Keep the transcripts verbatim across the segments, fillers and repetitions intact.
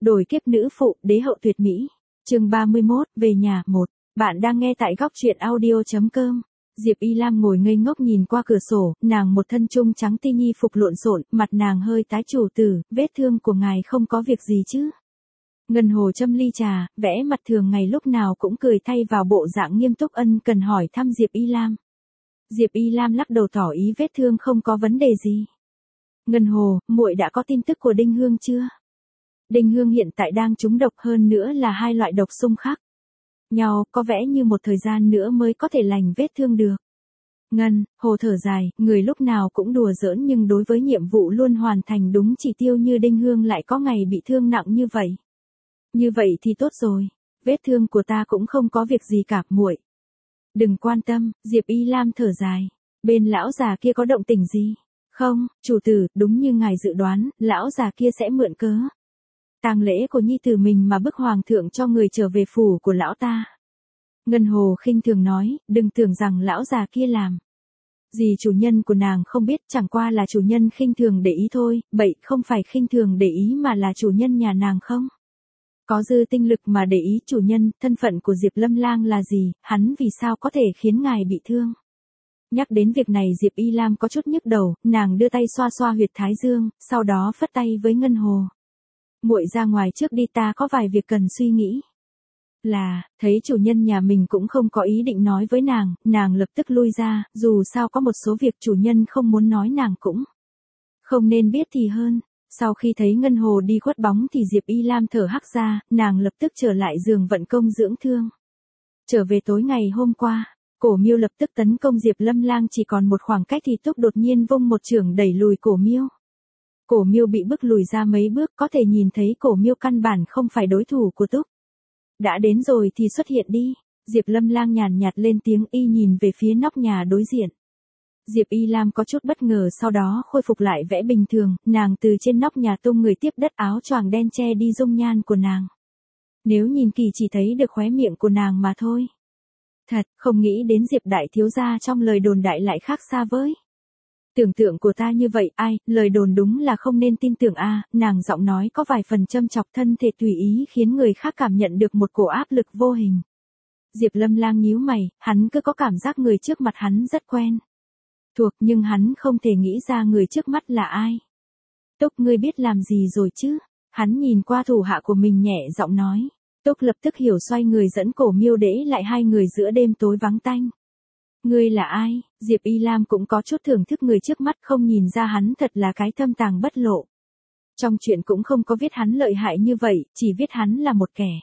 Đổi kiếp nữ phụ, đế hậu tuyệt mỹ. Chương ba mươi mốt, về nhà, một. Bạn đang nghe tại góc truyện audio chấm com. Diệp Y Lam ngồi ngây ngốc nhìn qua cửa sổ, nàng một thân trung trắng ti nhi phục lộn xộn, mặt nàng hơi tái. Chủ tử, vết thương của ngài không có việc gì chứ? Ngân Hồ châm ly trà, vẽ mặt thường ngày lúc nào cũng cười thay vào bộ dạng nghiêm túc ân cần hỏi thăm Diệp Y Lam. Diệp Y Lam lắc đầu tỏ ý vết thương không có vấn đề gì. Ngân Hồ, muội đã có tin tức của Đinh Hương chưa? Đinh Hương hiện tại đang trúng độc, hơn nữa là hai loại độc xung khắc nhau, có vẻ như một thời gian nữa mới có thể lành vết thương được. Ngân Hồ thở dài, người lúc nào cũng đùa giỡn nhưng đối với nhiệm vụ luôn hoàn thành đúng chỉ tiêu như Đinh Hương lại có ngày bị thương nặng như vậy. Như vậy thì tốt rồi, vết thương của ta cũng không có việc gì cả muội. Đừng quan tâm, Diệp Y Lam thở dài. Bên lão già kia có động tĩnh gì? Không, chủ tử, đúng như ngài dự đoán, lão già kia sẽ mượn cớ tang lễ của nhi tử mình mà bức hoàng thượng cho người trở về phủ của lão ta. Ngân Hồ khinh thường nói, đừng tưởng rằng lão già kia làm gì chủ nhân của nàng không biết, chẳng qua là chủ nhân khinh thường để ý thôi, bậy, không phải khinh thường để ý mà là chủ nhân nhà nàng không có dư tinh lực mà để ý. Chủ nhân, thân phận của Diệp Lâm Lang là gì, hắn vì sao có thể khiến ngài bị thương? Nhắc đến việc này Diệp Y Lam có chút nhức đầu, nàng đưa tay xoa xoa huyệt thái dương, sau đó phất tay với Ngân Hồ. Muội ra ngoài trước đi, ta có vài việc cần suy nghĩ. Là, thấy chủ nhân nhà mình cũng không có ý định nói với nàng, nàng lập tức lui ra, dù sao có một số việc chủ nhân không muốn nói nàng cũng không nên biết thì hơn. Sau khi thấy Ngân Hồ đi khuất bóng thì Diệp Y Lam thở hắc ra, nàng lập tức trở lại giường vận công dưỡng thương. Trở về tối ngày hôm qua, Cổ Miêu lập tức tấn công Diệp Lâm Lang, chỉ còn một khoảng cách thì Túc đột nhiên vung một chưởng đẩy lùi Cổ Miêu. Cổ Miêu bị bức lùi ra mấy bước, có thể nhìn thấy Cổ Miêu căn bản không phải đối thủ của Túc. Đã đến rồi thì xuất hiện đi. Diệp Lâm Lang nhàn nhạt lên tiếng, y nhìn về phía nóc nhà đối diện. Diệp Y Lam có chút bất ngờ, sau đó khôi phục lại vẻ bình thường, nàng từ trên nóc nhà tung người tiếp đất áo choàng đen che đi dung nhan của nàng. Nếu nhìn kỳ chỉ thấy được khóe miệng của nàng mà thôi. Thật, không nghĩ đến Diệp đại thiếu gia trong lời đồn đại lại khác xa với tưởng tượng của ta như vậy. Ai, lời đồn đúng là không nên tin tưởng a. À, nàng giọng nói có vài phần châm chọc, thân thể tùy ý khiến người khác cảm nhận được một cổ áp lực vô hình. Diệp Lâm Lang nhíu mày, hắn cứ có cảm giác người trước mặt hắn rất quen thuộc, nhưng hắn không thể nghĩ ra người trước mắt là ai. Túc, ngươi biết làm gì rồi chứ? Hắn nhìn qua thủ hạ của mình nhẹ giọng nói. Túc lập tức hiểu, xoay người dẫn Cổ Miêu đễ lại hai người giữa đêm tối vắng tanh. Ngươi là ai? Diệp Y Lam cũng có chút thưởng thức người trước mắt, không nhìn ra hắn thật là cái thâm tàng bất lộ. Trong chuyện cũng không có viết hắn lợi hại như vậy, chỉ viết hắn là một kẻ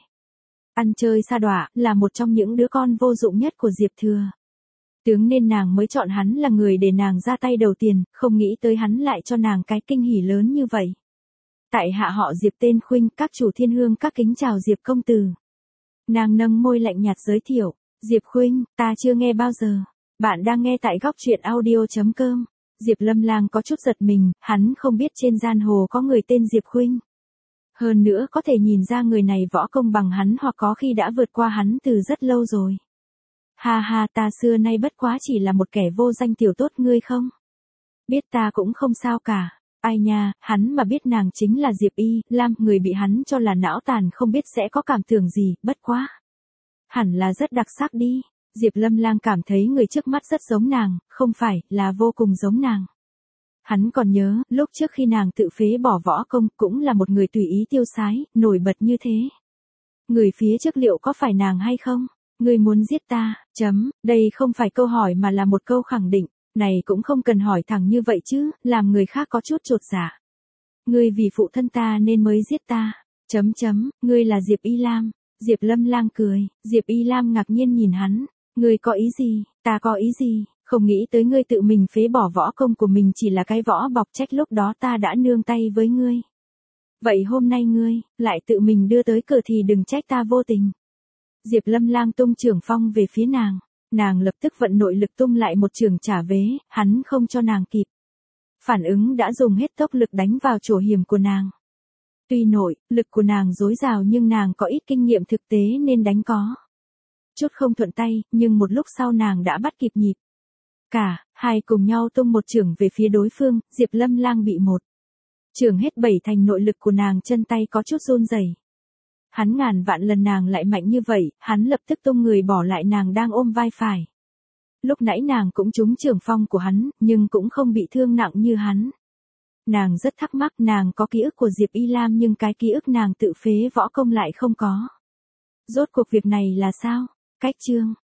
ăn chơi sa đọa, là một trong những đứa con vô dụng nhất của Diệp Thừa. Tướng nên nàng mới chọn hắn là người để nàng ra tay đầu tiên, không nghĩ tới hắn lại cho nàng cái kinh hỉ lớn như vậy. Tại hạ họ Diệp tên Khuynh, các chủ thiên hương các kính chào Diệp công tử. Nàng nâng môi lạnh nhạt giới thiệu. Diệp Khuynh, ta chưa nghe bao giờ. Bạn đang nghe tại góc truyện audio chấm com. Diệp Lâm Lang có chút giật mình, hắn không biết trên giang hồ có người tên Diệp Khuynh. Hơn nữa có thể nhìn ra người này võ công bằng hắn, hoặc có khi đã vượt qua hắn từ rất lâu rồi. Ha ha, ta xưa nay bất quá chỉ là một kẻ vô danh tiểu tốt, ngươi không biết ta cũng không sao cả. Ai nha, hắn mà biết nàng chính là Diệp Y Lam, người bị hắn cho là não tàn không biết sẽ có cảm tưởng gì, bất quá hẳn là rất đặc sắc đi. Diệp Lâm Lang cảm thấy người trước mắt rất giống nàng, không phải là vô cùng giống nàng. Hắn còn nhớ, lúc trước khi nàng tự phế bỏ võ công, cũng là một người tùy ý tiêu sái, nổi bật như thế. Người phía trước liệu có phải nàng hay không? Ngươi muốn giết ta, chấm, đây không phải câu hỏi mà là một câu khẳng định, này cũng không cần hỏi thẳng như vậy chứ, làm người khác có chút chột dạ. Ngươi vì phụ thân ta nên mới giết ta, chấm chấm, ngươi là Diệp Y Lam. Diệp Lâm Lang cười, Diệp Y Lam ngạc nhiên nhìn hắn, ngươi có ý gì, ta có ý gì, không nghĩ tới ngươi tự mình phế bỏ võ công của mình chỉ là cái võ bọc, trách lúc đó ta đã nương tay với ngươi. Vậy hôm nay ngươi, lại tự mình đưa tới cửa thì đừng trách ta vô tình. Diệp Lâm Lang tung chưởng phong về phía nàng, nàng lập tức vận nội lực tung lại một chưởng trả vế, hắn không cho nàng kịp phản ứng đã dùng hết tốc lực đánh vào chỗ hiểm của nàng. Tuy nội lực của nàng dối dào nhưng nàng có ít kinh nghiệm thực tế nên đánh có chút không thuận tay, nhưng một lúc sau nàng đã bắt kịp nhịp. Cả hai cùng nhau tung một chưởng về phía đối phương, Diệp Lâm Lang bị một Trưởng hết bảy thành nội lực của nàng, chân tay có chút run rẩy. Hắn ngàn vạn lần nàng lại mạnh như vậy, hắn lập tức tung người bỏ lại nàng đang ôm vai phải. Lúc nãy nàng cũng trúng trưởng phong của hắn, nhưng cũng không bị thương nặng như hắn. Nàng rất thắc mắc, nàng có ký ức của Diệp Y Lam nhưng cái ký ức nàng tự phế võ công lại không có. Rốt cuộc việc này là sao? Cách chương